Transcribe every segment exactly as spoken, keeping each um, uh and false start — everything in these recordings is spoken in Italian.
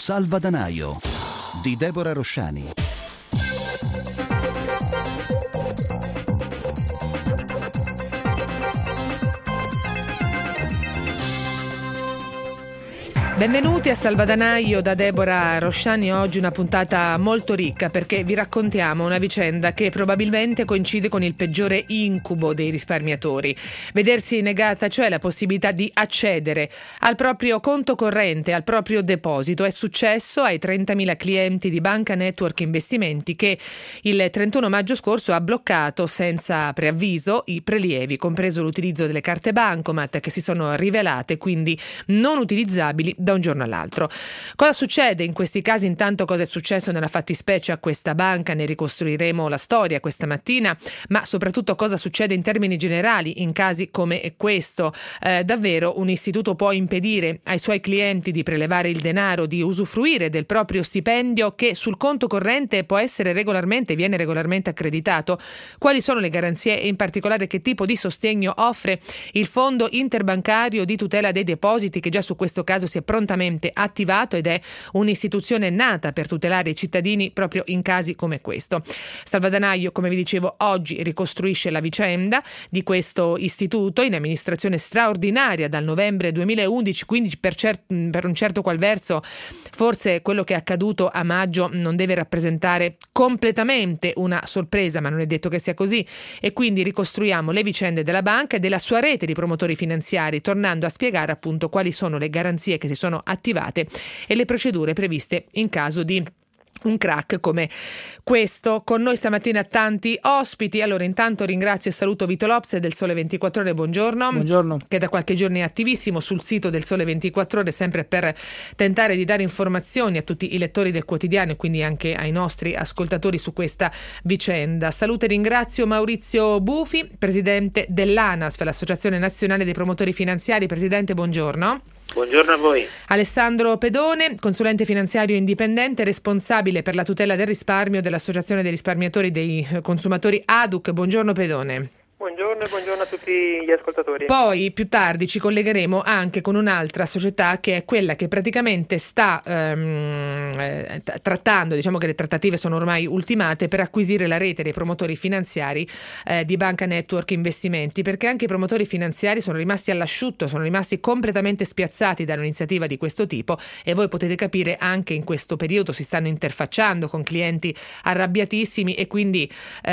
Salvadanaio di Deborah Rosciani. Benvenuti a Salvadanaio da Deborah Rosciani. Oggi una puntata molto ricca perché vi raccontiamo una vicenda che probabilmente coincide con il peggiore incubo dei risparmiatori. Vedersi negata cioè la possibilità di accedere al proprio conto corrente, al proprio deposito. È successo ai trentamila clienti di Banca Network Investimenti che il trentuno maggio scorso ha bloccato senza preavviso i prelievi, compreso l'utilizzo delle carte bancomat che si sono rivelate quindi non utilizzabili da un giorno all'altro. Cosa succede in questi casi? Intanto, cosa è successo nella fattispecie a questa banca? Ne ricostruiremo la storia questa mattina, ma soprattutto cosa succede in termini generali in casi come questo. Eh, davvero un istituto può impedire ai suoi clienti di prelevare il denaro, di usufruire del proprio stipendio che sul conto corrente può essere regolarmente, viene regolarmente accreditato? Quali sono le garanzie e in particolare che tipo di sostegno offre il Fondo Interbancario di Tutela dei Depositi, che già su questo caso si è prontamente attivato ed è un'istituzione nata per tutelare i cittadini proprio in casi come questo. Salvadanaio, come vi dicevo, oggi ricostruisce la vicenda di questo istituto in amministrazione straordinaria dal novembre duemilaundici, quindi per, cer- per un certo qual verso forse quello che è accaduto a maggio non deve rappresentare completamente una sorpresa, ma non è detto che sia così, e quindi ricostruiamo le vicende della banca e della sua rete di promotori finanziari, tornando a spiegare appunto quali sono le garanzie che si sono attivate e le procedure previste in caso di un crack come questo. Con noi stamattina tanti ospiti. Allora, intanto ringrazio e saluto Vito Lopez del Sole ventiquattro Ore, buongiorno. Buongiorno. Che da qualche giorno è attivissimo sul sito del Sole ventiquattro Ore, sempre per tentare di dare informazioni a tutti i lettori del quotidiano e quindi anche ai nostri ascoltatori su questa vicenda. Saluto e ringrazio Maurizio Bufi, presidente dell'ANASF, l'Associazione Nazionale dei Promotori Finanziari. Presidente, buongiorno. Buongiorno a voi. Alessandro Pedone, consulente finanziario indipendente, responsabile per la tutela del risparmio dell'Associazione dei risparmiatori dei consumatori A D U C. Buongiorno Pedone. Buongiorno e buongiorno a tutti gli ascoltatori. Poi più tardi ci collegheremo anche con un'altra società che è quella che praticamente sta ehm, eh, trattando, diciamo che le trattative sono ormai ultimate, per acquisire la rete dei promotori finanziari eh, di Banca Network Investimenti, perché anche i promotori finanziari sono rimasti all'asciutto, sono rimasti completamente spiazzati da un'iniziativa di questo tipo e voi potete capire anche in questo periodo si stanno interfacciando con clienti arrabbiatissimi e quindi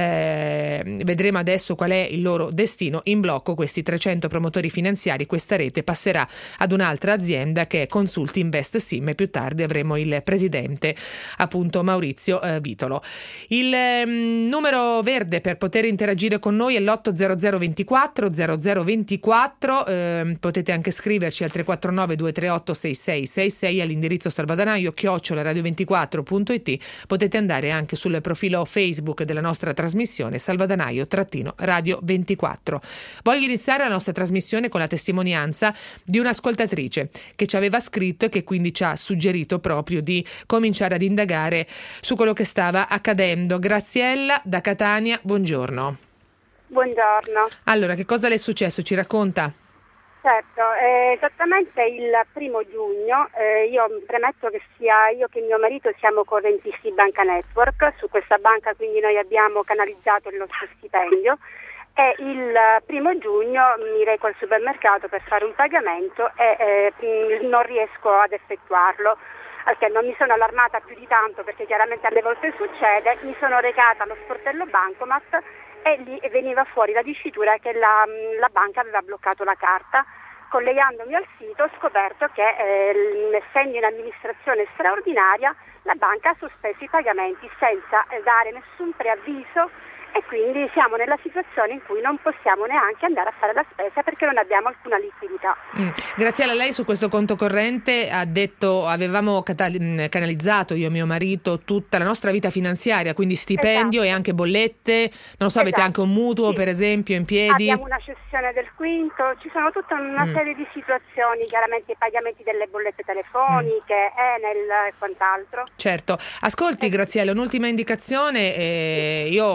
eh, vedremo adesso qual è il loro destino. In blocco questi trecento promotori finanziari, questa rete passerà ad un'altra azienda che è Consult Invest Sim e più tardi avremo il presidente appunto Maurizio eh, Vitolo. Il eh, numero verde per poter interagire con noi è l'otto zero zero ventiquattro zero zero ventiquattro, eh, potete anche scriverci al tre quattro nove due tre otto sei sei sei sei all'indirizzo salvadanaio chiocciola radio ventiquattro punto it. Potete andare anche sul profilo Facebook della nostra trasmissione Salvadanaio trattino radio ventiquattro. Voglio iniziare la nostra trasmissione con la testimonianza di un'ascoltatrice che ci aveva scritto e che quindi ci ha suggerito proprio di cominciare ad indagare su quello che stava accadendo. Graziella da Catania, buongiorno. Buongiorno. Allora, che cosa le è successo? Ci racconta? Certo, eh, esattamente il primo giugno, eh, io premetto che sia io che mio marito siamo correntisti Banca Network, su questa banca quindi noi abbiamo canalizzato il nostro stipendio e il primo giugno mi reco al supermercato per fare un pagamento e eh, non riesco ad effettuarlo. Perché non mi sono allarmata più di tanto perché chiaramente alle volte succede, mi sono recata allo sportello Bancomat e lì veniva fuori la dicitura che la, la banca aveva bloccato la carta. Collegandomi al sito ho scoperto che eh, essendo in amministrazione straordinaria la banca ha sospeso i pagamenti senza eh, dare nessun preavviso e quindi siamo nella situazione in cui non possiamo neanche andare a fare la spesa perché non abbiamo alcuna liquidità. Mm. Graziella, lei su questo conto corrente ha detto avevamo catal- canalizzato io e mio marito tutta la nostra vita finanziaria, quindi stipendio esatto. E anche bollette, non so, esatto. Avete anche un mutuo sì. Per esempio in piedi? Abbiamo una cessione del quinto, ci sono tutta una mm. serie di situazioni, chiaramente i pagamenti delle bollette telefoniche, mm. Enel e quant'altro. Certo, ascolti eh. Graziella, un'ultima indicazione, eh, io abbiamo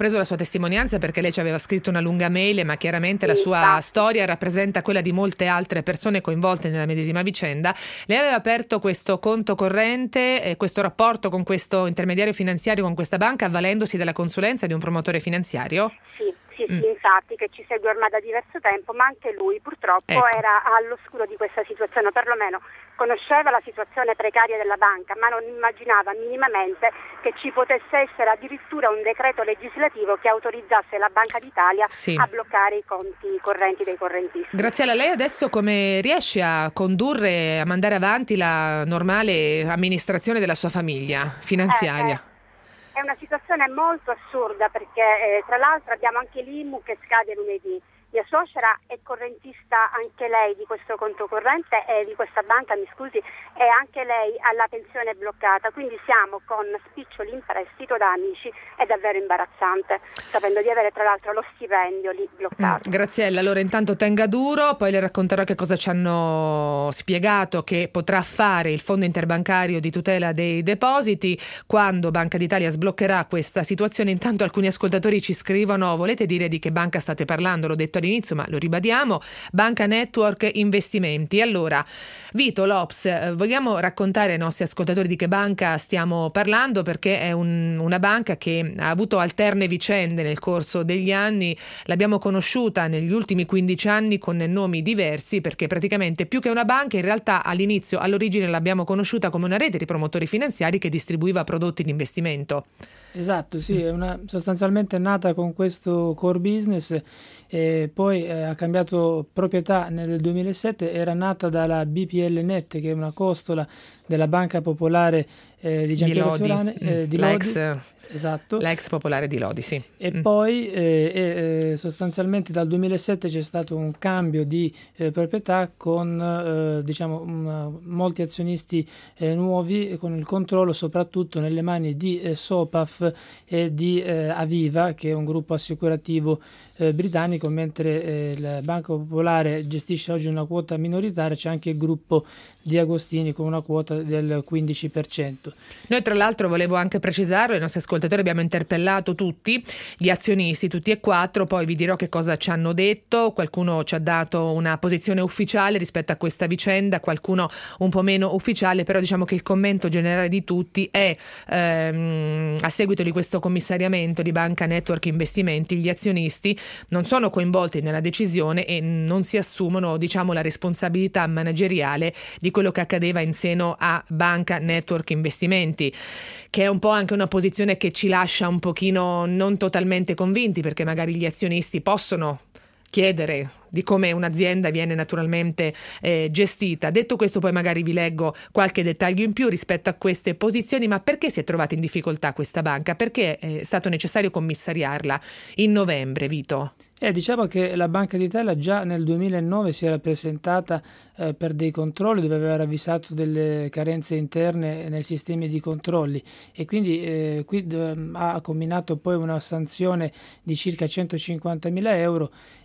preso la sua testimonianza perché lei ci aveva scritto una lunga mail, ma chiaramente Sì, la sua esatto. storia rappresenta quella di molte altre persone coinvolte nella medesima vicenda. Lei aveva aperto questo conto corrente, eh, questo rapporto con questo intermediario finanziario, con questa banca, avvalendosi della consulenza di un promotore finanziario? Sì, sì, sì, Mm. infatti, che ci segue ormai da diverso tempo, ma anche lui purtroppo Ecco. era all'oscuro di questa situazione, o perlomeno conosceva la situazione precaria della banca, ma non immaginava minimamente che ci potesse essere addirittura un decreto legislativo che autorizzasse la Banca d'Italia Sì. a bloccare i conti correnti dei correntisti. Graziella, lei adesso come riesce a condurre, a mandare avanti la normale amministrazione della sua famiglia finanziaria? Eh, eh. È una situazione molto assurda perché eh, tra l'altro abbiamo anche l'I M U che scade lunedì. Mia suocera è correntista anche lei di questo conto corrente e di questa banca, mi scusi, e anche lei ha la pensione bloccata, quindi siamo con spiccioli in prestito da amici, è davvero imbarazzante, sapendo di avere tra l'altro lo stipendio lì bloccato. Mm, Graziella, allora intanto tenga duro, poi le racconterò che cosa ci hanno spiegato che potrà fare il Fondo Interbancario di Tutela dei Depositi quando Banca d'Italia sbloccherà questa situazione. Intanto alcuni ascoltatori ci scrivono: volete dire di che banca state parlando? L'ho detto all'inizio, ma lo ribadiamo: Banca Network Investimenti. Allora, Vito Lops, eh, vogliamo raccontare ai nostri ascoltatori di che banca stiamo parlando, perché è un- una banca che ha avuto alterne vicende nel corso degli anni. L'abbiamo conosciuta negli ultimi quindici anni con nomi diversi, perché praticamente più che una banca in realtà all'inizio, all'origine l'abbiamo conosciuta come una rete di promotori finanziari che distribuiva prodotti di investimento. Esatto, sì, è una, sostanzialmente è nata con questo core business e poi eh, ha cambiato proprietà nel duemilasette, era nata dalla B P L Net, che è una costola della Banca Popolare eh, di Giampiero Lodi. Fiorani, eh, di La Lodi. ex- Esatto. L'ex Popolare di Lodi, sì. E Mm. poi eh, eh, sostanzialmente dal duemilasette c'è stato un cambio di eh, proprietà con eh, diciamo un, molti azionisti eh, nuovi, con il controllo soprattutto nelle mani di eh, Sopaf e di eh, Aviva, che è un gruppo assicurativo eh, britannico, mentre eh, la Banca Popolare gestisce oggi una quota minoritaria. C'è anche il gruppo di Agostini con una quota del quindici per cento. Noi tra l'altro volevo anche precisarlo, i nostri ascoltatori abbiamo interpellato tutti gli azionisti, tutti e quattro, poi vi dirò che cosa ci hanno detto. Qualcuno ci ha dato una posizione ufficiale rispetto a questa vicenda, qualcuno un po' meno ufficiale, però diciamo che il commento generale di tutti è ehm, a seguito di questo commissariamento di Banca Network Investimenti gli azionisti non sono coinvolti nella decisione e non si assumono, diciamo, la responsabilità manageriale di quello che accadeva in seno a Banca Network Investimenti, che è un po' anche una posizione che ci lascia un pochino non totalmente convinti, perché magari gli azionisti possono chiedere di come un'azienda viene naturalmente eh, gestita. Detto questo, poi magari vi leggo qualche dettaglio in più rispetto a queste posizioni. Ma perché si è trovata in difficoltà questa banca? Perché è stato necessario commissariarla in novembre, Vito? Eh, diciamo che la Banca d'Italia già nel duemilanove si era presentata eh, per dei controlli, dove aveva ravvisato delle carenze interne nei sistemi di controlli, e quindi eh, qui eh, ha combinato poi una sanzione di circa centocinquantamila euro.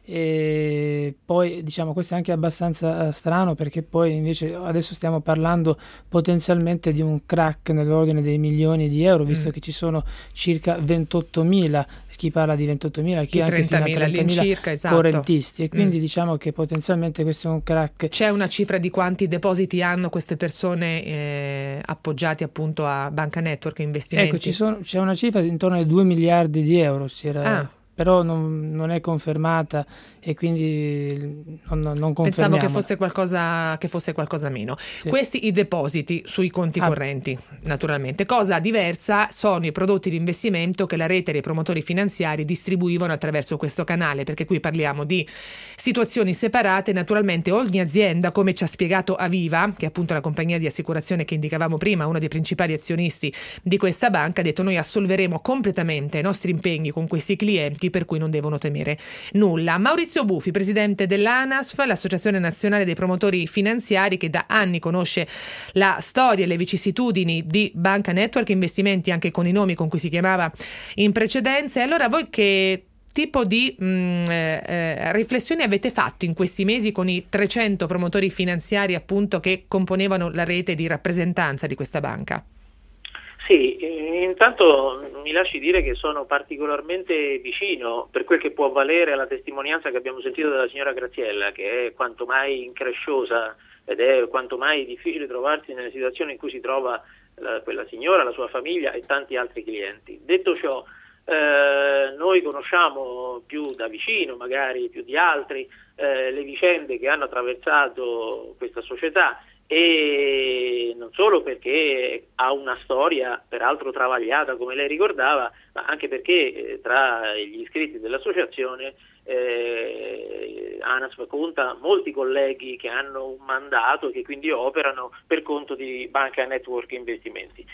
E poi diciamo questo è anche abbastanza eh, strano, perché poi invece adesso stiamo parlando potenzialmente di un crack nell'ordine dei milioni di euro, visto Mm. che ci sono circa ventottomila, chi parla di ventottomila, chi, Chi anche fino a trentamila all'incirca, esatto. correntisti, e quindi Mm. diciamo che potenzialmente questo è un crack. C'è una cifra di quanti depositi hanno queste persone eh, appoggiati appunto a Banca Network Investimenti? Ecco, ci sono, c'è una cifra intorno ai due miliardi di euro, si era, Ah. però non, non è confermata, e quindi non, non confermiamo. Pensavo che fosse qualcosa che fosse qualcosa meno. Sì. Questi i depositi sui conti Ah. correnti, naturalmente. Cosa diversa sono i prodotti di investimento che la rete dei promotori finanziari distribuivano attraverso questo canale, perché qui parliamo di situazioni separate. Naturalmente ogni azienda, come ci ha spiegato Aviva, che è appunto la compagnia di assicurazione che indicavamo prima, uno dei principali azionisti di questa banca, ha detto: noi assolveremo completamente i nostri impegni con questi clienti, per cui non devono temere nulla. Maurizio Bufi, presidente dell'ANASF, l'Associazione Nazionale dei Promotori Finanziari, che da anni conosce la storia e le vicissitudini di Banca Network Investimenti, anche con i nomi con cui si chiamava in precedenza. E allora voi che tipo di mh, eh, riflessioni avete fatto in questi mesi con i trecento promotori finanziari appunto che componevano la rete di rappresentanza di questa banca? Sì, intanto mi lasci dire che sono particolarmente vicino, per quel che può valere, alla testimonianza che abbiamo sentito dalla signora Graziella, che è quanto mai incresciosa ed è quanto mai difficile trovarsi nelle situazioni in cui si trova la, quella signora, la sua famiglia e tanti altri clienti. Detto ciò, eh, noi conosciamo più da vicino, magari più di altri, eh, le vicende che hanno attraversato questa società, e non solo perché ha una storia peraltro travagliata, come lei ricordava, ma anche perché eh, tra gli iscritti dell'associazione eh, ANASP conta molti colleghi che hanno un mandato e che quindi operano per conto di Banca Network Investimenti.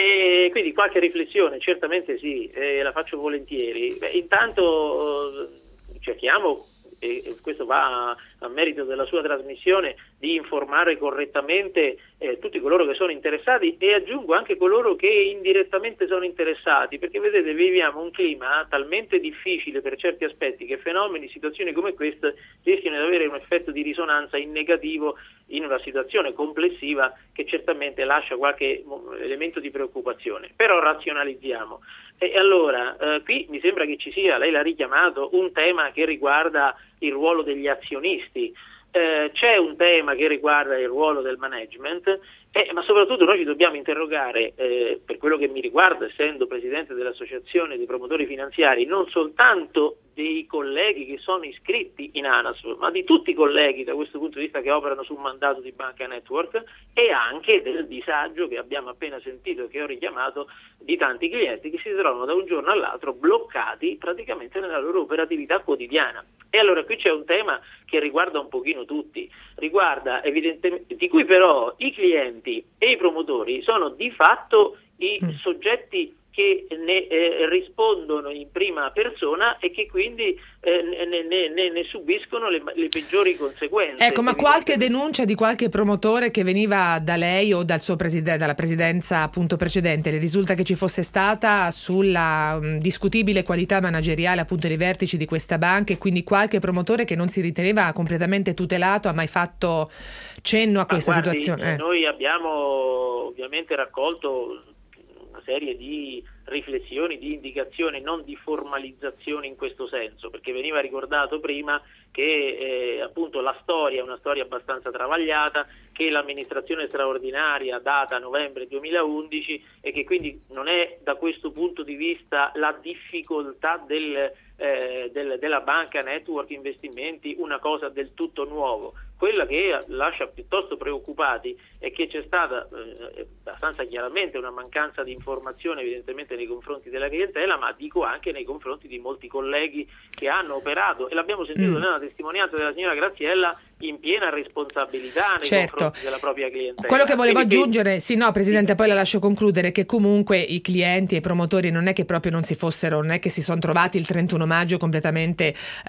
E quindi qualche riflessione certamente sì, eh, la faccio volentieri. Beh, intanto eh, cerchiamo, e questo va a, a merito della sua trasmissione, di informare correttamente eh, tutti coloro che sono interessati, e aggiungo anche coloro che indirettamente sono interessati, perché vedete, viviamo un clima talmente difficile per certi aspetti che fenomeni, situazioni come queste rischiano di avere un effetto di risonanza in negativo in una situazione complessiva che certamente lascia qualche elemento di preoccupazione. Però razionalizziamo. E allora, eh, qui mi sembra che ci sia, lei l'ha richiamato, un tema che riguarda il ruolo degli azionisti, eh, c'è un tema che riguarda il ruolo del management, eh, ma soprattutto noi ci dobbiamo interrogare, eh, per quello che mi riguarda, essendo presidente dell'associazione dei promotori finanziari, non soltanto dei colleghi che sono iscritti in ANASP, ma di tutti i colleghi da questo punto di vista che operano sul mandato di Banca Network, e anche del disagio che abbiamo appena sentito e che ho richiamato di tanti clienti che si trovano da un giorno all'altro bloccati praticamente nella loro operatività quotidiana. E allora qui c'è un tema che riguarda un pochino tutti, riguarda evidentemente, di cui però i clienti e i promotori sono di fatto i mm. soggetti che ne eh, rispondono in prima persona e che quindi eh, ne, ne, ne, ne subiscono le, le peggiori conseguenze. Ecco, ma qualche denuncia di qualche promotore che veniva da lei o dal suo preside- dalla presidenza appunto precedente, le risulta che ci fosse stata sulla mh, discutibile qualità manageriale appunto dei vertici di questa banca, e quindi qualche promotore che non si riteneva completamente tutelato ha mai fatto cenno a questa ma guardi, situazione? Eh. Noi abbiamo ovviamente raccolto serie di riflessioni, di indicazioni, non di formalizzazioni in questo senso, perché veniva ricordato prima che eh, appunto la storia è una storia abbastanza travagliata, che l'amministrazione straordinaria data novembre duemilaundici e che quindi non è da questo punto di vista la difficoltà del, eh, del, della Banca Network Investimenti una cosa del tutto nuovo. Quella che lascia piuttosto preoccupati è che c'è stata eh, abbastanza chiaramente una mancanza di informazione evidentemente nei confronti della clientela, ma dico anche nei confronti di molti colleghi che hanno operato, e l'abbiamo sentito mm. nella testimonianza della signora Graziella, in piena responsabilità nei certo. confronti della propria clientela. Quello che volevo Quindi, aggiungere, sì no Presidente, sì. Poi la lascio concludere, che comunque i clienti e i promotori non è che proprio non si fossero, non è che si sono trovati il trentuno maggio completamente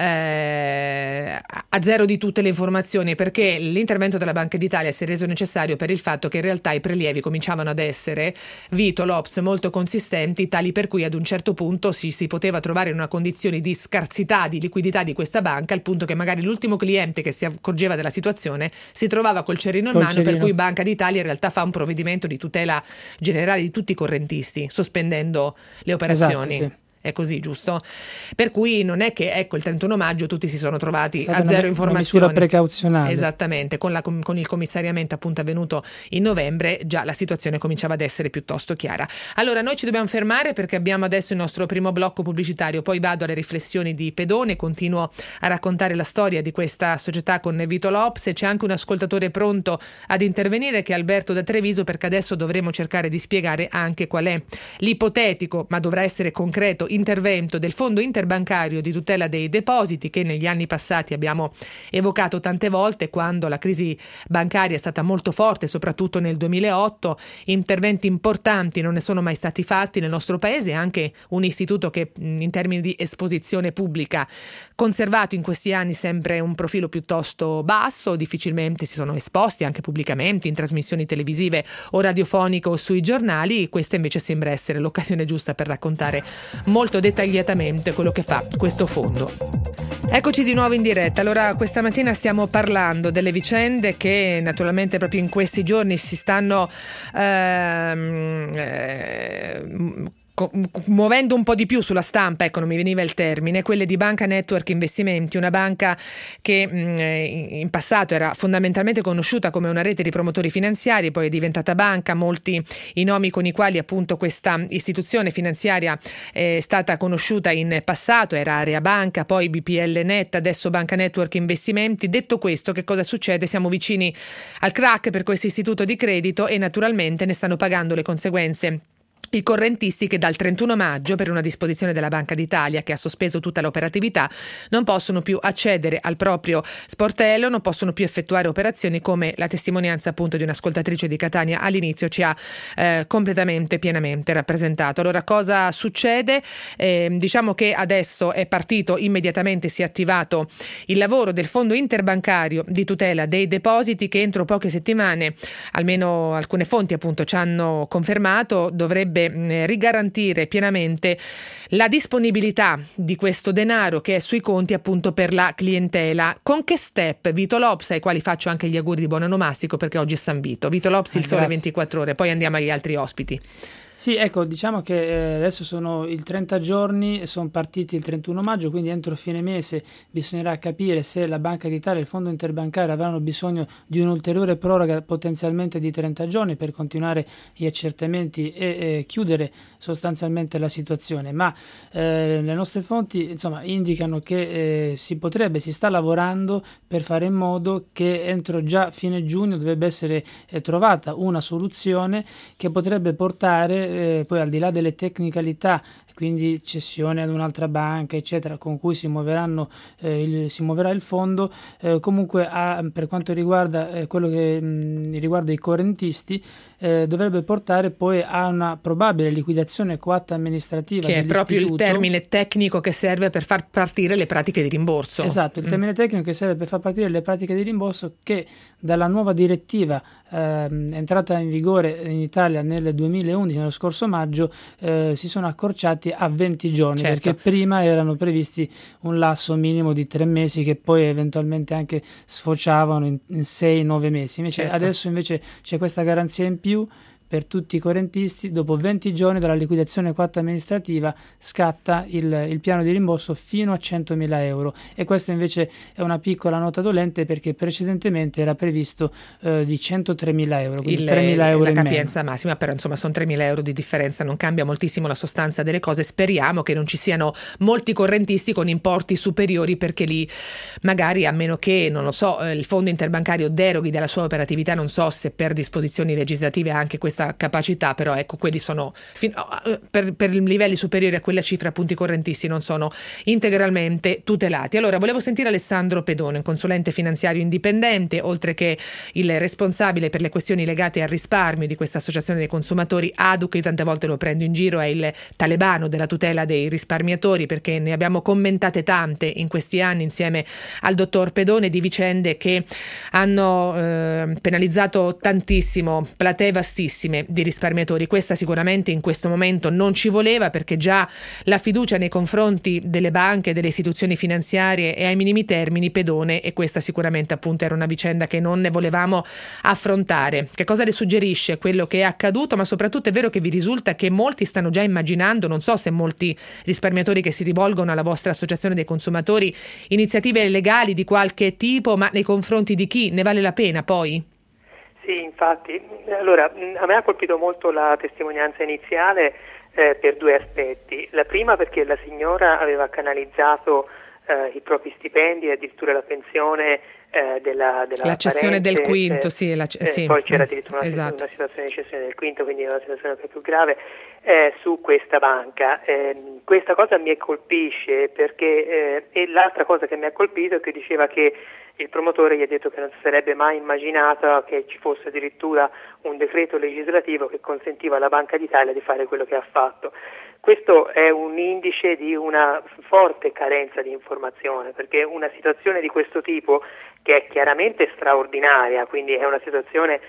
eh, a zero di tutte le informazioni, perché l'intervento della Banca d'Italia si è reso necessario per il fatto che in realtà i prelievi cominciavano ad essere, Vito, l'Ops, molto consistenti, tali per cui ad un certo punto si, si poteva trovare in una condizione di scarsità di liquidità di questa banca, al punto che magari l'ultimo cliente che si accorgeva della situazione si trovava col cerino in col mano, cerino. Per cui Banca d'Italia in realtà fa un provvedimento di tutela generale di tutti i correntisti, sospendendo le operazioni. Esatto, sì. È così, giusto? Per cui non è che ecco il trentuno maggio tutti si sono trovati a una, zero informazioni. Una misura precauzionale. Esattamente, con, la, con il commissariamento appunto avvenuto in novembre già la situazione cominciava ad essere piuttosto chiara. Allora noi ci dobbiamo fermare perché abbiamo adesso il nostro primo blocco pubblicitario, poi vado alle riflessioni di Pedone, continuo a raccontare la storia di questa società con Vito L'Ops, e c'è anche un ascoltatore pronto ad intervenire che è Alberto da Treviso, perché adesso dovremo cercare di spiegare anche qual è l'ipotetico, ma dovrà essere concreto, intervento del Fondo Interbancario di tutela dei depositi, che negli anni passati abbiamo evocato tante volte quando la crisi bancaria è stata molto forte, soprattutto nel duemilaotto. Interventi importanti non ne sono mai stati fatti nel nostro paese, anche un istituto che in termini di esposizione pubblica conservato in questi anni sempre un profilo piuttosto basso, difficilmente si sono esposti anche pubblicamente in trasmissioni televisive o radiofoniche o sui giornali. Questa invece sembra essere l'occasione giusta per raccontare molto molto dettagliatamente quello che fa questo fondo. Eccoci di nuovo in diretta. Allora, questa mattina stiamo parlando delle vicende che naturalmente proprio in questi giorni si stanno ehm, eh, muovendo un po' di più sulla stampa, ecco, non mi veniva il termine, quelle di Banca Network Investimenti, una banca che mh, in passato era fondamentalmente conosciuta come una rete di promotori finanziari, poi è diventata banca. Molti i nomi con i quali appunto questa istituzione finanziaria è stata conosciuta in passato, era Area Banca, poi B P L Net, adesso Banca Network Investimenti. Detto questo, che cosa succede? Siamo vicini al crack per questo istituto di credito e naturalmente ne stanno pagando le conseguenze i correntisti, che dal trentuno maggio, per una disposizione della Banca d'Italia che ha sospeso tutta l'operatività, non possono più accedere al proprio sportello, non possono più effettuare operazioni, come la testimonianza appunto di un'ascoltatrice di Catania all'inizio ci ha eh, completamente, pienamente rappresentato. Allora, cosa succede? Eh, diciamo che adesso è partito immediatamente, si è attivato il lavoro del Fondo Interbancario di tutela dei depositi, che entro poche settimane, almeno alcune fonti appunto ci hanno confermato, dovrebbe rigarantire pienamente la disponibilità di questo denaro che è sui conti appunto per la clientela. Con che step? Vito Lops, ai quali faccio anche gli auguri di buon onomastico perché oggi è San Vito. Vito Lops, il ah, Sole ventiquattro Ore, poi andiamo agli altri ospiti. Sì, ecco, diciamo che adesso sono il trenta giorni, sono partiti il trentuno maggio, quindi entro fine mese bisognerà capire se la Banca d'Italia e il Fondo Interbancario avranno bisogno di un'ulteriore proroga potenzialmente di trenta giorni per continuare gli accertamenti e, e chiudere sostanzialmente la situazione, ma eh, le nostre fonti insomma indicano che eh, si potrebbe, si sta lavorando per fare in modo che entro già fine giugno dovrebbe essere eh, trovata una soluzione che potrebbe portare Eh, poi, al di là delle tecnicalità, quindi cessione ad un'altra banca eccetera, con cui si muoveranno eh, il, si muoverà il fondo, eh, comunque a, per quanto riguarda eh, quello che mh, riguarda i correntisti, eh, dovrebbe portare poi a una probabile liquidazione coatta amministrativa, che è proprio il termine tecnico che serve per far partire le pratiche di rimborso. Esatto, il termine mm. tecnico che serve per far partire le pratiche di rimborso, che dalla nuova direttiva eh, entrata in vigore in Italia nel duemilaundici, nello scorso maggio, eh, si sono accorciati a venti giorni, certo, perché prima erano previsti un lasso minimo di tre mesi che poi eventualmente anche sfociavano in, in sei nove mesi. Invece, certo, adesso invece c'è questa garanzia in più per tutti i correntisti. Dopo venti giorni dalla liquidazione coatta amministrativa scatta il, il piano di rimborso fino a centomila euro, e questa invece è una piccola nota dolente perché precedentemente era previsto eh, di centotremila euro, quindi il, tremila euro la in capienza meno. massima, però insomma sono tremila euro di differenza, non cambia moltissimo la sostanza delle cose. Speriamo che non ci siano molti correntisti con importi superiori, perché lì magari, a meno che, non lo so, il fondo interbancario deroghi dalla sua operatività, non so se per disposizioni legislative ha anche questa capacità, però ecco, quelli sono fin, per, per livelli superiori a quella cifra, appunto i correntisti non sono integralmente tutelati. Allora, volevo sentire Alessandro Pedone, consulente finanziario indipendente, oltre che il responsabile per le questioni legate al risparmio di questa associazione dei consumatori A D U C. Io tante volte lo prendo in giro, è il talebano della tutela dei risparmiatori, perché ne abbiamo commentate tante in questi anni insieme al dottor Pedone, di vicende che hanno eh, penalizzato tantissimo platee vastissime di risparmiatori. Questa sicuramente in questo momento non ci voleva, perché già la fiducia nei confronti delle banche, delle istituzioni finanziarie è ai minimi termini, Pedone, e questa sicuramente appunto era una vicenda che non ne volevamo affrontare. Che cosa le suggerisce quello che è accaduto? Ma soprattutto è vero che vi risulta che molti stanno già immaginando, non so se molti risparmiatori che si rivolgono alla vostra associazione dei consumatori, iniziative legali di qualche tipo, ma nei confronti di chi? Ne vale la pena poi? Sì, infatti. Allora, a me ha colpito molto la testimonianza iniziale eh, per due aspetti. La prima perché la signora aveva canalizzato eh, i propri stipendi e addirittura la pensione eh, della, della la cessione parente, del quinto, eh, sì, la, eh, sì. Poi c'era addirittura una, esatto. una situazione di cessione del quinto, quindi una situazione più grave eh, su questa banca. Eh, questa cosa mi colpisce perché eh, e l'altra cosa che mi ha colpito è che diceva che il promotore gli ha detto che non si sarebbe mai immaginato che ci fosse addirittura un decreto legislativo che consentiva alla Banca d'Italia di fare quello che ha fatto. Questo è un indice di una forte carenza di informazione, perché una situazione di questo tipo, che è chiaramente straordinaria, quindi è una situazione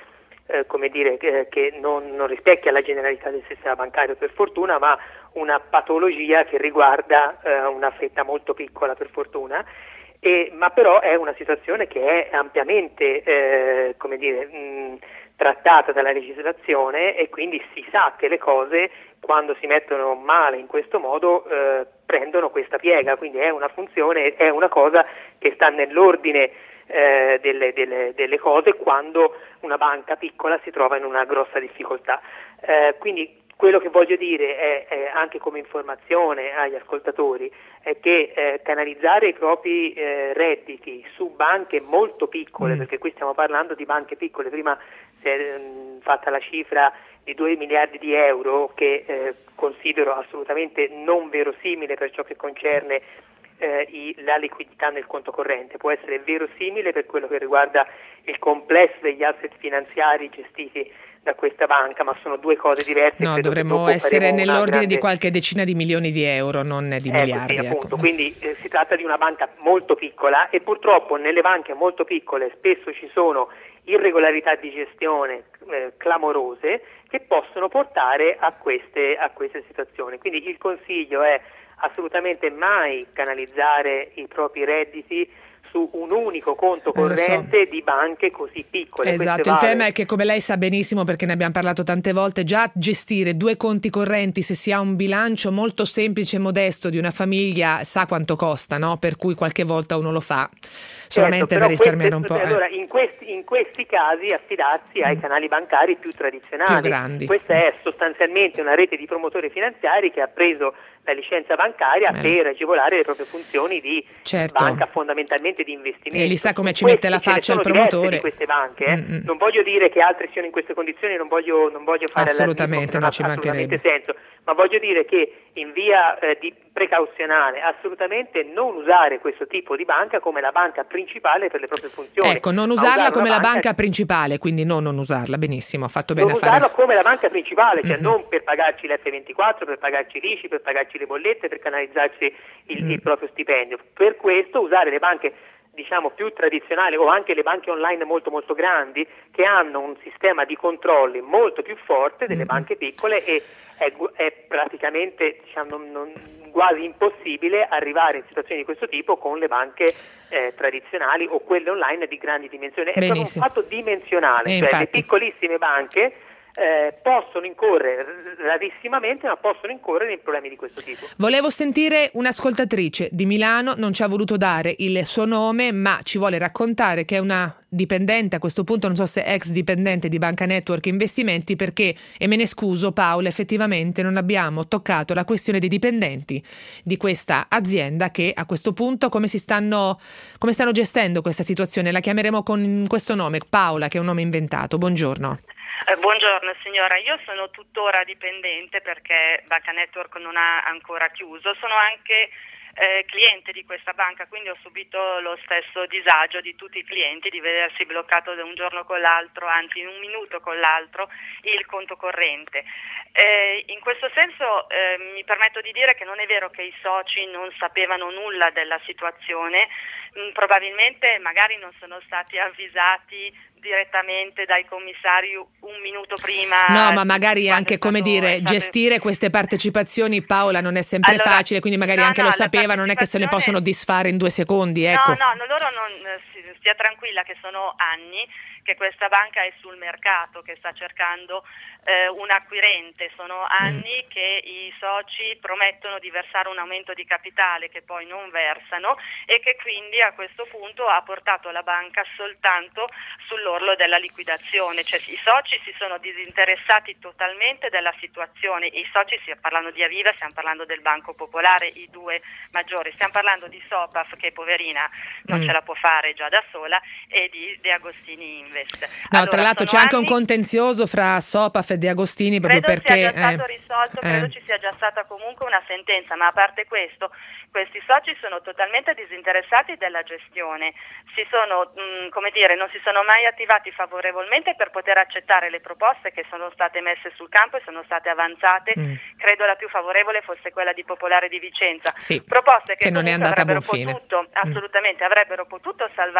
eh, come dire, che, che non, non rispecchia la generalità del sistema bancario, per fortuna, ma una patologia che riguarda eh, una fetta molto piccola, per fortuna. E, ma però è una situazione che è ampiamente eh, come dire, mh, trattata dalla legislazione, e quindi si sa che le cose, quando si mettono male in questo modo, eh, prendono questa piega, quindi è una funzione, è una cosa che sta nell'ordine eh, delle, delle, delle cose quando una banca piccola si trova in una grossa difficoltà. Eh, quindi quello che voglio dire è, è anche come informazione agli ascoltatori è che eh, canalizzare i propri eh, redditi su banche molto piccole, mm. perché qui stiamo parlando di banche piccole, prima si è mh, fatta la cifra di due miliardi di euro che eh, considero assolutamente non verosimile per ciò che concerne eh, i, la liquidità nel conto corrente, può essere verosimile per quello che riguarda il complesso degli asset finanziari gestiti da questa banca, ma sono due cose diverse. No, dovremmo essere nell'ordine grande... di qualche decina di milioni di euro, non di ecco, miliardi. Sì, appunto. Ecco. Quindi eh, si tratta di una banca molto piccola, e purtroppo nelle banche molto piccole spesso ci sono irregolarità di gestione eh, clamorose che possono portare a queste, a queste situazioni. Quindi il consiglio è assolutamente mai canalizzare i propri redditi su un unico conto corrente eh, so. di banche così piccole. Esatto, il vale... tema è che, come lei sa benissimo, perché ne abbiamo parlato tante volte, già gestire due conti correnti, se si ha un bilancio molto semplice e modesto di una famiglia, sa quanto costa, no? Per cui qualche volta uno lo fa solamente certo, per risparmiare queste, un po'. Allora, eh. in, questi, in questi casi affidarsi ai canali bancari più tradizionali. Più grandi. Questa è sostanzialmente una rete di promotori finanziari che ha preso la licenza bancaria Bene. per agevolare le proprie funzioni di certo. banca, fondamentalmente di investimento. E lì sa come ci questi, mette la faccia il promotore. Di queste banche, eh. Mm-hmm. Non voglio dire che altre siano in queste condizioni, non voglio, non voglio fare assolutamente, no, ci assolutamente senso, ma voglio dire che in via eh, di precauzionale assolutamente non usare questo tipo di banca come la banca principale per le proprie funzioni. Ecco, non usarla come la banca, banca principale, quindi no, non usarla, benissimo, ha fatto bene non a fare. usarla come la banca principale, cioè mm-hmm. non per pagarci l'F ventiquattro, per pagarci l'I C I, per pagarci le bollette, per canalizzarci il, mm. il proprio stipendio. Per questo usare le banche diciamo più tradizionali, o anche le banche online molto molto grandi, che hanno un sistema di controlli molto più forte delle mm-hmm. banche piccole, e è, è praticamente diciamo, non, quasi impossibile arrivare in situazioni di questo tipo con le banche eh, tradizionali o quelle online di grandi dimensioni. È Benissimo. proprio un fatto dimensionale, e cioè infatti... le piccolissime banche Eh, possono incorrere rarissimamente, ma possono incorrere in problemi di questo tipo. Volevo sentire un'ascoltatrice di Milano, non ci ha voluto dare il suo nome, ma ci vuole raccontare che è una dipendente, a questo punto non so se ex dipendente di Banca Network Investimenti, perché, e me ne scuso Paola, effettivamente non abbiamo toccato la questione dei dipendenti di questa azienda, che a questo punto come si stanno come stanno gestendo questa situazione. La chiameremo con questo nome, Paola, che è un nome inventato. Buongiorno. Eh, buongiorno signora, io sono tuttora dipendente perché Banca Network non ha ancora chiuso, sono anche eh, cliente di questa banca, quindi ho subito lo stesso disagio di tutti i clienti di vedersi bloccato da un giorno con l'altro, anzi in un minuto con l'altro, il conto corrente. Eh, in questo senso eh, mi permetto di dire che non è vero che i soci non sapevano nulla della situazione, mh, probabilmente magari non sono stati avvisati direttamente dai commissari un minuto prima. No, ma magari anche, come dire, stato... gestire queste partecipazioni, Paola, non è sempre allora, facile, quindi magari no, anche no, lo sapeva, non è che se ne possono disfare in due secondi, ecco. No, no, loro non, stia tranquilla che sono anni che questa banca è sul mercato, che sta cercando eh, un acquirente, sono anni mm. che i soci promettono di versare un aumento di capitale che poi non versano, e che quindi a questo punto ha portato la banca soltanto sull'orlo della liquidazione, cioè i soci si sono disinteressati totalmente della situazione. I soci, stiamo parlando di Aviva, stiamo parlando del Banco Popolare, i due maggiori, stiamo parlando di Sopaf, che poverina non mm. ce la può fare già da sola, e di De Agostini Invest. No, allora, tra l'altro c'è anche anni... un contenzioso fra Sopaf e De Agostini, proprio credo perché sia già stato eh, risolto, eh. credo ci sia già stata comunque una sentenza, ma a parte questo, questi soci sono totalmente disinteressati della gestione, si sono, mh, come dire, non si sono mai attivati favorevolmente per poter accettare le proposte che sono state messe sul campo e sono state avanzate. Mm. Credo la più favorevole fosse quella di Popolare di Vicenza, sì, proposte che, che non è andata a buon avrebbero fine. potuto, assolutamente, mm. avrebbero potuto salvare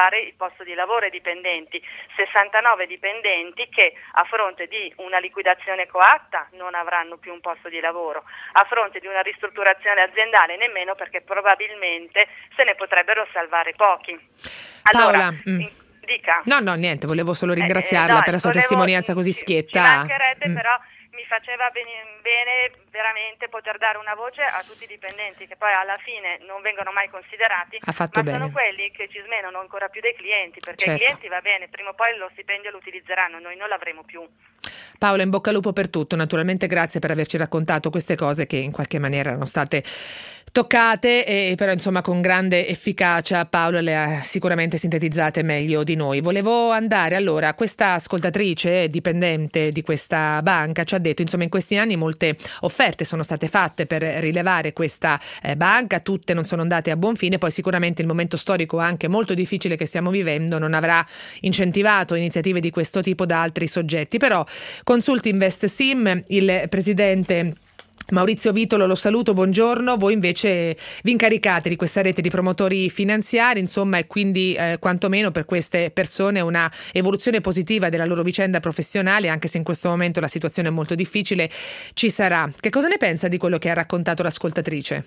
salvare il posto di lavoro ai dipendenti, sessantanove dipendenti che a fronte di una liquidazione coatta non avranno più un posto di lavoro, a fronte di una ristrutturazione aziendale nemmeno, perché probabilmente se ne potrebbero salvare pochi. Allora, Paola, mm. in, dica. No, no, niente, volevo solo ringraziarla eh, no, per la sua volevo, testimonianza così ci, schietta. Ci mancherebbe, mm. però mi faceva bene, bene veramente poter dare una voce a tutti i dipendenti che poi alla fine non vengono mai considerati, ha fatto ma bene. sono quelli che ci smenano ancora più dei clienti, perché certo. i clienti va bene, prima o poi lo stipendio lo utilizzeranno, noi non l'avremo più. Paola, in bocca al lupo per tutto, naturalmente grazie per averci raccontato queste cose che in qualche maniera erano state toccate, e però insomma con grande efficacia Paola le ha sicuramente sintetizzate meglio di noi. Volevo andare allora, questa ascoltatrice dipendente di questa banca ci ha detto insomma in questi anni molte offerte sono state fatte per rilevare questa eh, banca, tutte non sono andate a buon fine, poi sicuramente il momento storico anche molto difficile che stiamo vivendo non avrà incentivato iniziative di questo tipo da altri soggetti, però Consult Invest Sim, il presidente Maurizio Vitolo lo saluto, buongiorno. Voi invece vi incaricate di questa rete di promotori finanziari, insomma, e quindi eh, quantomeno per queste persone una evoluzione positiva della loro vicenda professionale, anche se in questo momento la situazione è molto difficile, ci sarà. Che cosa ne pensa di quello che ha raccontato l'ascoltatrice,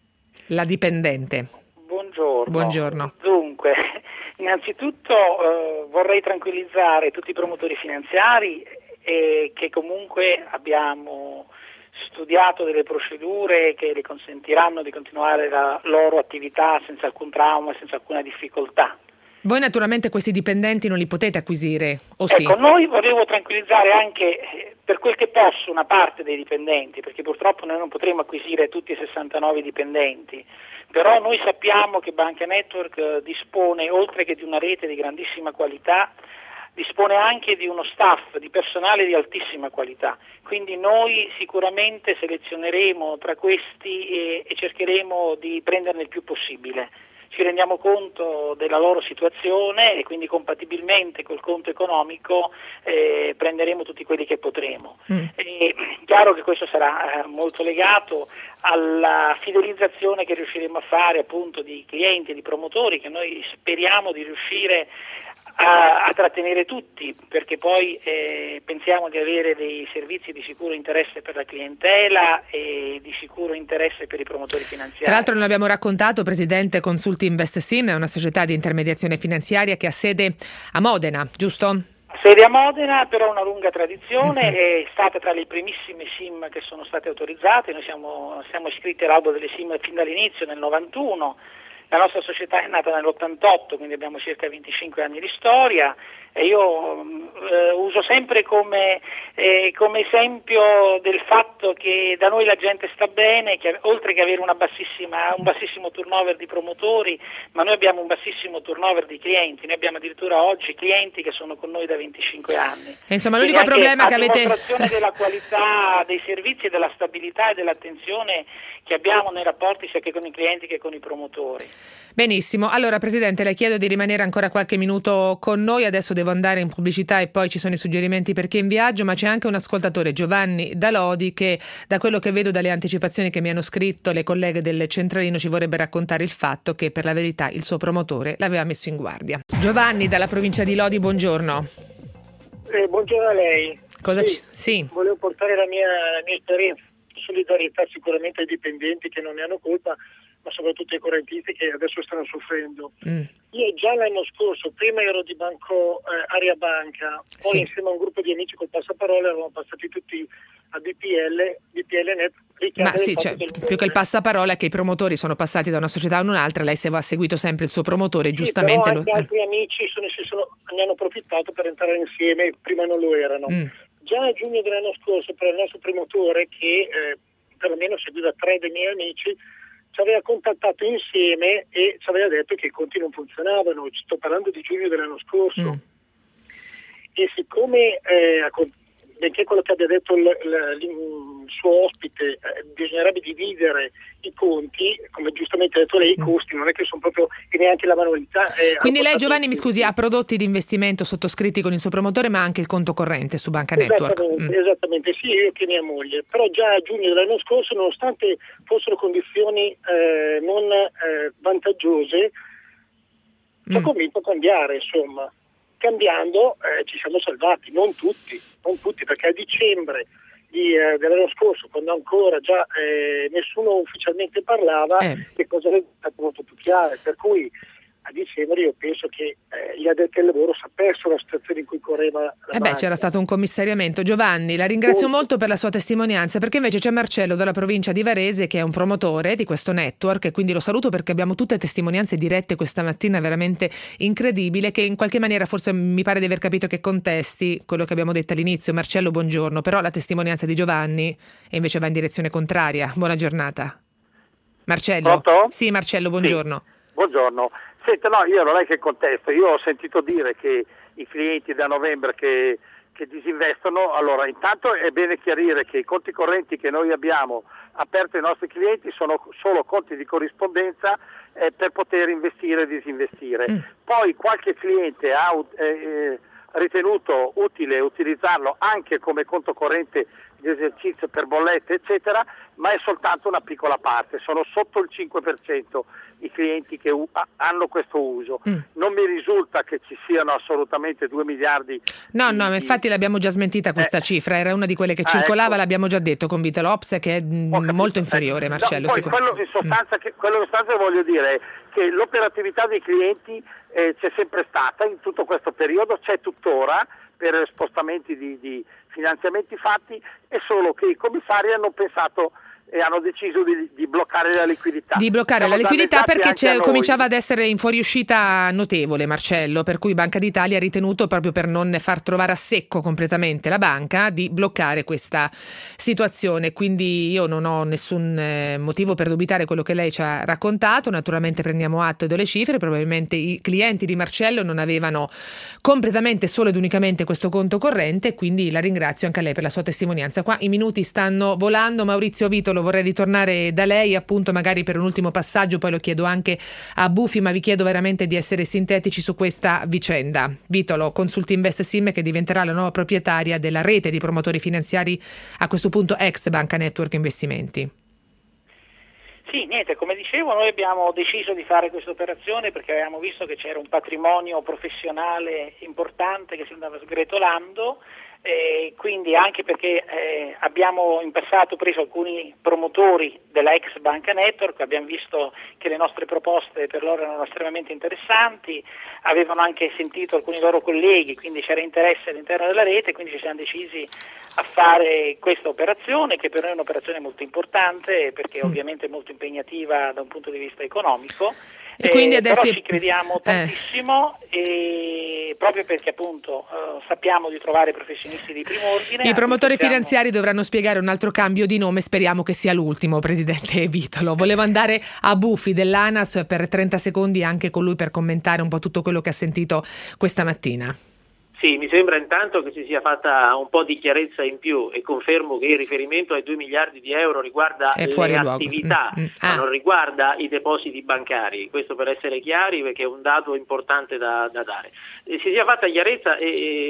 la dipendente? Buongiorno. Buongiorno. Dunque, innanzitutto eh, vorrei tranquillizzare tutti i promotori finanziari e che comunque abbiamo studiato delle procedure che le consentiranno di continuare la loro attività senza alcun trauma, senza alcuna difficoltà. Voi naturalmente questi dipendenti non li potete acquisire, o ecco, sì? Noi volevo tranquillizzare anche per quel che posso una parte dei dipendenti, perché purtroppo noi non potremo acquisire tutti i sessantanove dipendenti, però noi sappiamo che Banca Network dispone, oltre che di una rete di grandissima qualità, dispone anche di uno staff, di personale di altissima qualità, quindi noi sicuramente selezioneremo tra questi e, e cercheremo di prenderne il più possibile. Ci rendiamo conto della loro situazione e quindi compatibilmente col conto economico eh, prenderemo tutti quelli che potremo. Mm. È chiaro che questo sarà eh, molto legato alla fidelizzazione che riusciremo a fare appunto di clienti e di promotori, che noi speriamo di riuscire A, a trattenere tutti, perché poi eh, pensiamo di avere dei servizi di sicuro interesse per la clientela e di sicuro interesse per i promotori finanziari. Tra l'altro non abbiamo raccontato, Presidente, Consult Invest Sim è una società di intermediazione finanziaria che ha sede a Modena, giusto? Sede a Modena, però una lunga tradizione, uh-huh. È stata tra le primissime SIM che sono state autorizzate, noi siamo, siamo iscritti all'albo delle SIM fin dall'inizio nel novantuno. La nostra società è nata nell'ottantotto, quindi abbiamo circa venticinque anni di storia e io eh, uso sempre come, eh, come esempio del fatto che da noi la gente sta bene, che oltre che avere una bassissima, un bassissimo turnover di promotori, ma noi abbiamo un bassissimo turnover di clienti, noi abbiamo addirittura oggi clienti che sono con noi da venticinque anni. E insomma l'unico problema che avete... A dimostrazione della qualità dei servizi e della stabilità e dell'attenzione che abbiamo nei rapporti sia che con i clienti che con i promotori. Benissimo, allora Presidente le chiedo di rimanere ancora qualche minuto con noi, adesso devo andare in pubblicità e poi ci sono i suggerimenti per chi è in viaggio, ma c'è anche un ascoltatore, Giovanni da Lodi, che da quello che vedo dalle anticipazioni che mi hanno scritto le colleghe del Centralino ci vorrebbe raccontare il fatto che per la verità il suo promotore l'aveva messo in guardia. Giovanni dalla provincia di Lodi, buongiorno. Eh, buongiorno a lei. Cosa sì, ci... sì. Volevo portare la mia, la mia esperienza, solidarietà sicuramente ai dipendenti che non ne hanno colpa, ma soprattutto ai correntisti che adesso stanno soffrendo. Mm. Io già l'anno scorso, prima ero di Banco eh, Area Banca, poi sì. insieme a un gruppo di amici col passaparola eravamo passati tutti a B P L, B P L Net. Ma sì, cioè, più che il passaparola è che i promotori sono passati da una società a un'altra, lei se va seguito sempre il suo promotore, sì, giustamente. Però anche lo... altri amici sono, si sono, ne hanno approfittato per entrare insieme, prima non lo erano. Mm. Già a giugno dell'anno scorso per il nostro promotore, che eh, perlomeno seguiva tre dei miei amici, ci aveva contattato insieme e ci aveva detto che i conti non funzionavano. Sto parlando di giugno dell'anno scorso. Mm. E siccome eh, benché quello che abbia detto il, il, il suo ospite, eh, bisognerebbe dividere i conti, come giustamente ha detto lei, i costi non è che sono proprio, e neanche la manualità. Eh, Quindi lei, Giovanni, mi scusi, ha prodotti di investimento sottoscritti con il suo promotore, ma anche il conto corrente su Banca Network. Esattamente, mm. esattamente, sì, io che mia moglie. Però già a giugno dell'anno scorso, nonostante fossero condizioni eh, non eh, vantaggiose, ci ha convinto a cambiare, insomma. Cambiando eh, ci siamo salvati, non tutti, non tutti, perché a dicembre di, eh, dell'anno scorso, quando ancora già eh, nessuno ufficialmente parlava, eh. le cose erano state molto più chiare, per cui a dicembre io penso che eh, gli addetti al lavoro sapessero la situazione in cui correva la eh beh, banca. c'era stato un commissariamento. Giovanni, la ringrazio molto. molto per la sua testimonianza, perché invece c'è Marcello dalla provincia di Varese che è un promotore di questo network, e quindi lo saluto perché abbiamo tutte testimonianze dirette questa mattina veramente incredibile, che in qualche maniera forse mi pare di aver capito che contesti quello che abbiamo detto all'inizio. Marcello, buongiorno, però la testimonianza di Giovanni e invece va in direzione contraria. Buona giornata. Marcello? Pronto? Sì, Marcello, buongiorno. Sì, buongiorno. Senta, no, io non è che contesto, io ho sentito dire che i clienti da novembre che, che disinvestono, allora intanto è bene chiarire che i conti correnti che noi abbiamo aperto ai nostri clienti sono solo conti di corrispondenza eh, per poter investire e disinvestire. Mm. Poi qualche cliente ha eh, ritenuto utile utilizzarlo anche come conto corrente di esercizio per bollette eccetera, ma è soltanto una piccola parte, sono sotto il cinque per cento i clienti che u- hanno questo uso. Mm. Non mi risulta che ci siano assolutamente due miliardi. No, di, no, infatti l'abbiamo già smentita questa eh. cifra, era una di quelle che ah, circolava, ecco. L'abbiamo già detto con Vitalops, che è mh, molto inferiore, Marcello. No, poi quello in sostanza, mm. che, quello in sostanza voglio dire è che l'operatività dei clienti eh, c'è sempre stata in tutto questo periodo, c'è tuttora per spostamenti di, di finanziamenti fatti, è solo che i commissari hanno pensato e hanno deciso di, di bloccare la liquidità. Di bloccare Siamo la liquidità perché c'è, cominciava ad essere in fuoriuscita notevole, Marcello, per cui Banca d'Italia ha ritenuto, proprio per non far trovare a secco completamente la banca, di bloccare questa situazione. Quindi io non ho nessun eh, motivo per dubitare quello che lei ci ha raccontato. Naturalmente prendiamo atto delle cifre, probabilmente i clienti di Marcello non avevano completamente solo ed unicamente questo conto corrente, quindi la ringrazio anche a lei per la sua testimonianza. Qua i minuti stanno volando. Maurizio Vitolo, vorrei ritornare da lei appunto magari per un ultimo passaggio, poi lo chiedo anche a Bufi, ma vi chiedo veramente di essere sintetici su questa vicenda. Vitolo, Consultinvest SIM, che diventerà la nuova proprietaria della rete di promotori finanziari, a questo punto ex Banca Network Investimenti. Sì, niente, come dicevo, noi abbiamo deciso di fare questa operazione perché avevamo visto che c'era un patrimonio professionale importante che si andava sgretolando. Eh, quindi anche perché eh, abbiamo in passato preso alcuni promotori della ex Banca Network, abbiamo visto che le nostre proposte per loro erano estremamente interessanti, avevano anche sentito alcuni loro colleghi, quindi c'era interesse all'interno della rete, quindi ci siamo decisi a fare questa operazione, che per noi è un'operazione molto importante perché mm. ovviamente è molto impegnativa da un punto di vista economico. E quindi eh, adesso però ci crediamo tantissimo eh. e proprio perché appunto eh, sappiamo di trovare professionisti di primo ordine. I promotori possiamo... finanziari dovranno spiegare un altro cambio di nome, speriamo che sia l'ultimo, Presidente Vitolo. Volevo andare a Bufi dell'ANAS per trenta secondi anche con lui per commentare un po' tutto quello che ha sentito questa mattina. Sì, mi sembra intanto che si sia fatta un po' di chiarezza in più e confermo che il riferimento ai due miliardi di euro riguarda le luogo. attività, mm, mm. ma ah. non riguarda i depositi bancari. Questo per essere chiari, perché è un dato importante da, da dare. E si sia fatta chiarezza e, e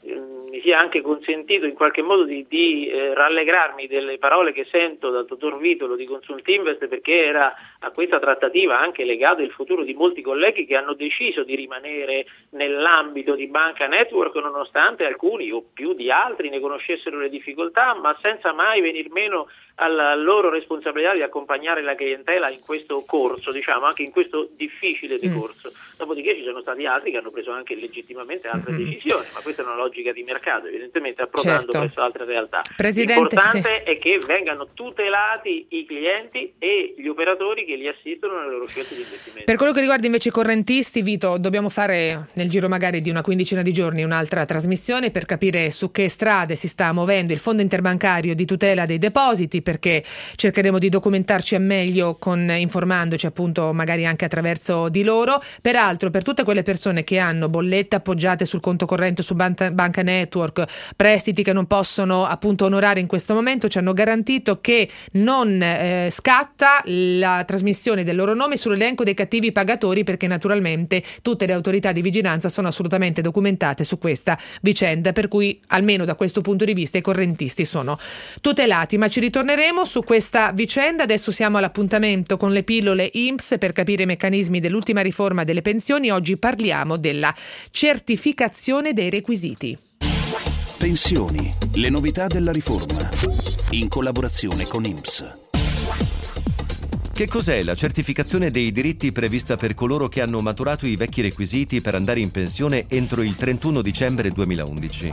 mi sia anche consentito in qualche modo di, di eh, rallegrarmi delle parole che sento dal dottor Vitolo di Consultinvest, perché era a questa trattativa anche legato il futuro di molti colleghi che hanno deciso di rimanere nell'ambito di Banca Network nonostante alcuni o più di altri ne conoscessero le difficoltà, ma senza mai venir meno alla loro responsabilità di accompagnare la clientela in questo corso, diciamo anche in questo difficile decorso. Mm. Dopodiché ci sono stati altri che hanno preso anche legittimamente altre mm. decisioni, ma questa è una logica di mercato, evidentemente approdando certo. presso altre realtà. Presidente, L'importante sì. è che vengano tutelati i clienti e gli operatori che li assistono nelle loro scelte di investimento. Per quello che riguarda invece i correntisti, Vito, dobbiamo fare nel giro magari di una quindicina di giorni un'altra trasmissione per capire su che strade si sta muovendo il Fondo Interbancario di tutela dei depositi, perché cercheremo di documentarci meglio con, informandoci appunto magari anche attraverso di loro. Peraltro, per tutte quelle persone che hanno bollette appoggiate sul conto corrente su Banca, Banca Network, prestiti che non possono appunto onorare in questo momento, ci hanno garantito che non eh, scatta la trasmissione del loro nome sull'elenco dei cattivi pagatori, perché naturalmente tutte le autorità di vigilanza sono assolutamente documentate su questa vicenda, per cui almeno da questo punto di vista i correntisti sono tutelati. Ma ci ritorneremo su questa vicenda. Adesso siamo all'appuntamento con le pillole I N P S per capire i meccanismi dell'ultima riforma delle pensioni pensioni. Oggi parliamo della certificazione dei requisiti. Pensioni, le novità della riforma, in collaborazione con I N P S. Che cos'è la certificazione dei diritti prevista per coloro che hanno maturato i vecchi requisiti per andare in pensione entro il trentuno dicembre duemilaundici?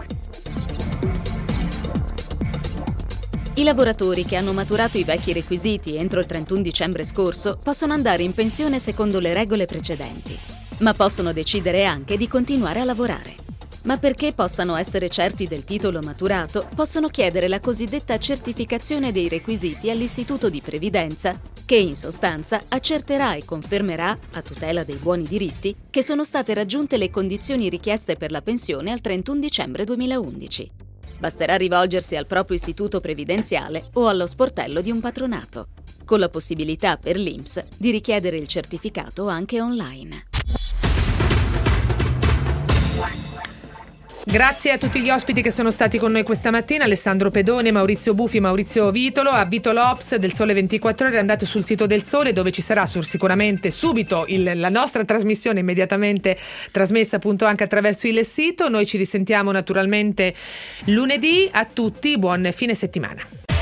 I lavoratori che hanno maturato i vecchi requisiti entro il trentuno dicembre scorso possono andare in pensione secondo le regole precedenti, ma possono decidere anche di continuare a lavorare. Ma perché possano essere certi del titolo maturato, possono chiedere la cosiddetta certificazione dei requisiti all'Istituto di Previdenza, che in sostanza accerterà e confermerà, a tutela dei buoni diritti, che sono state raggiunte le condizioni richieste per la pensione al trentuno dicembre duemilaundici. Basterà rivolgersi al proprio istituto previdenziale o allo sportello di un patronato, con la possibilità per l'I N P S di richiedere il certificato anche online. Grazie a tutti gli ospiti che sono stati con noi questa mattina: Alessandro Pedone, Maurizio Bufi, Maurizio Vitolo. A Vito Lops del Sole ventiquattro Ore, andate sul sito del Sole, dove ci sarà sur, sicuramente subito il, la nostra trasmissione immediatamente trasmessa appunto anche attraverso il sito. Noi ci risentiamo naturalmente lunedì. A tutti buon fine settimana.